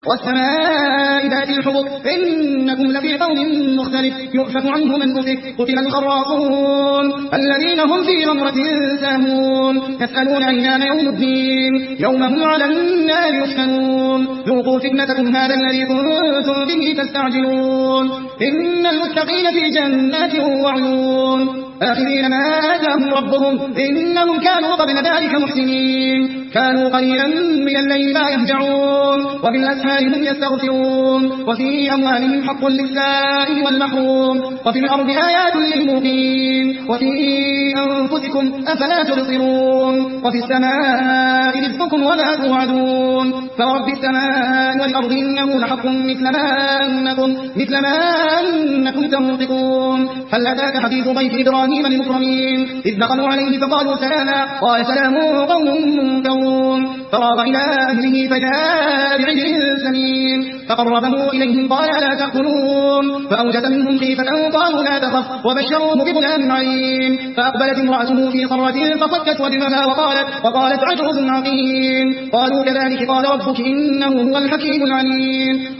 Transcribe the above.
والسماء ذات الحبك إنكم لفي قول مختلف يؤفك عنه من أفك قتل الخراصون الذين هم في غمرة ساهون يسألون أيان يوم الدين يوم هم على النار يفتنون ذوقوا فتنتكم هذا الذي كنتم به تستعجلون إن المتقين في جنات وعيون آخذين ما آتاهم ربهم إنهم كانوا قبل ذلك محسنين كانوا قليلا من الليل ما يهجعون وبالأسحار هم يستغفرون وفي أموالهم حق للسائل والمحروم وفي الأرض آيات للموقين وفي أنفسكم أفلا تبصرون وفي السماء رزقكم وما توعدون فرب السماء والأرض إنه لحق مثل ما أنكم تنطقون هل أتاك حديث ضيف إبراهيم المكرمين إذ دخلوا عليه فقالوا سلاما قال سلام قوم منكرون فراغ إلى أهله فجاء بعجل سمين فقربه إليهم قال ألا تأكلون فأوجس منهم خيفة قالوا لا تخف وبشروه بغلام عليم فأقبلت امرأته في صرة فصكت وجهها وقالت عجوز عقيم قالوا كذلك قال ربك إنه هو الحكيم العليم